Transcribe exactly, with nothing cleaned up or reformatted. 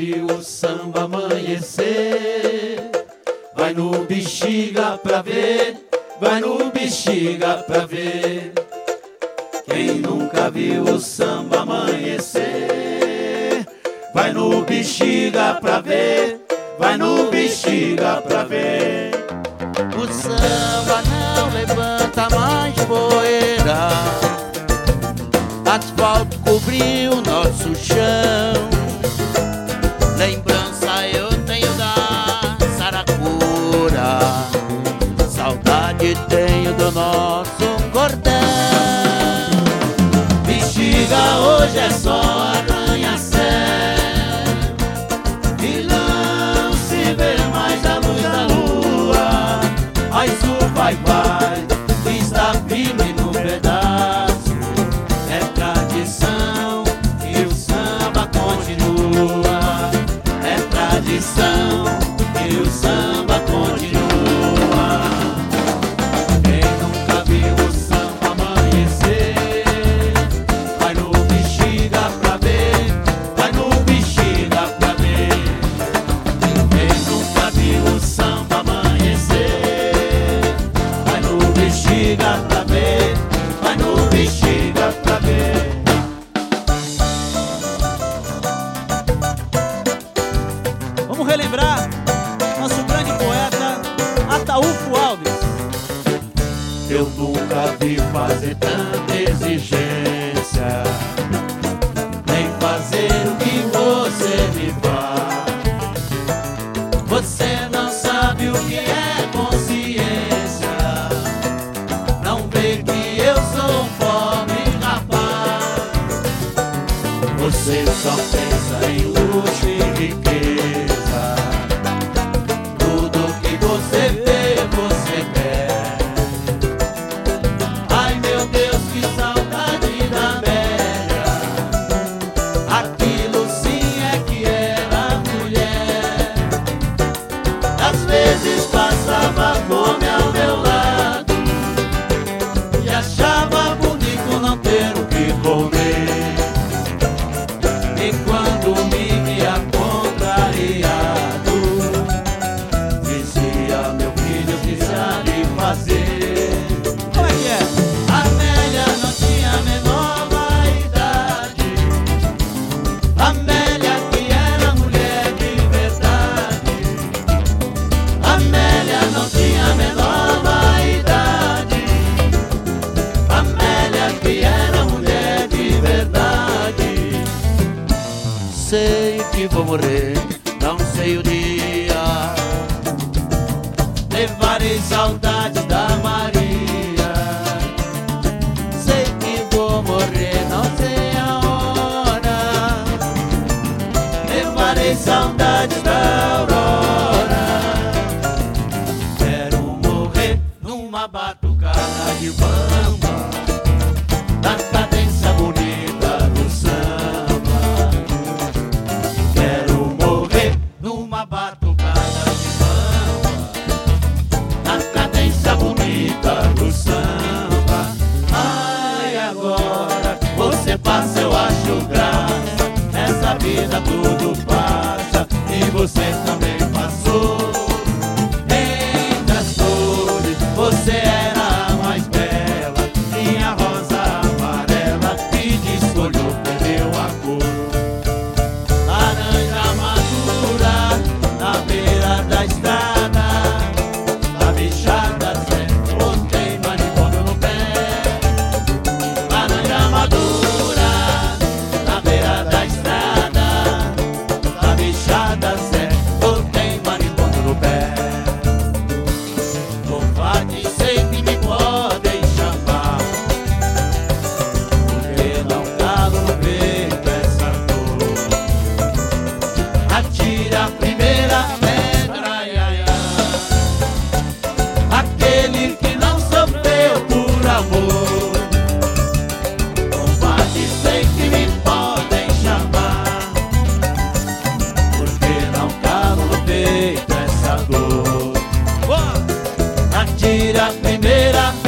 viu o samba amanhecer. Vai no Bexiga pra ver, vai no Bexiga pra ver. Quem nunca viu o samba amanhecer, vai no Bexiga pra ver, vai no Bexiga pra ver. O samba não levanta mais poeira, asfalto cobriu nosso chão. Lembrança eu tenho da saracura, saudade tenho do nosso cordão. Bexiga hoje é só arranha-céu e não se vê mais a luz da lua. Mas o vai-vai está firme no pedaço, é tradição e o samba continua. É tradição e o samba continua. Quem nunca viu o samba amanhecer, vai no Bexiga pra ver, vai no Bexiga pra ver. Quem nunca viu o samba amanhecer, vai no Bexiga pra ver, vai no Bexiga pra ver. Vamos relembrar nosso grande poeta Ataúfo Alves. Eu nunca vi fazer tanta exigência, nem fazer o que você me faz. Você não sabe o que é consciência, não vê que eu sou um pobre rapaz. Você só pensa em luxo e riqueza, tudo que você vê, você quer. Ai meu Deus, que saudade da Amélia, aquilo sim é que era mulher. Às vezes passava fome ao meu lado e achava bonito não ter o que comer. E quando me via contrariado, dizia: meu filho, que sabe fazer. Como é que é? Amélia não tinha a menor vaidade, Amélia que era mulher de verdade. Amélia não tinha a menor vaidade, Amélia que era mulher de verdade. Sei que vou morrer, não sei o dia, levarei saudades da Maria. Sei que vou morrer, não sei a hora, levarei saudades da Aurora. Quero morrer numa batucada de bamba, na cadência bonita do samba. Quero morrer numa batucada de bamba, na cadência bonita do samba. Ai, agora você passa, eu acho graça, nessa vida tudo passa e você também passou. Entre as flores você era a mais bela, minha rosa amarela que de escolheu perdeu a cor. Laranja madura na beira da estrada, a bichada Zé botei manicômio no pé. Laranja madura na beira da estrada, a bichada Zé botei manicômio no pé. Covarde sei que me podem chamar, porque não calo no peito essa dor. Atira a primeira pedra, ai, ai, ai, aquele que não sofreu por amor. Covarde sei que me podem chamar, porque não calo no peito essa dor. Atira a primeira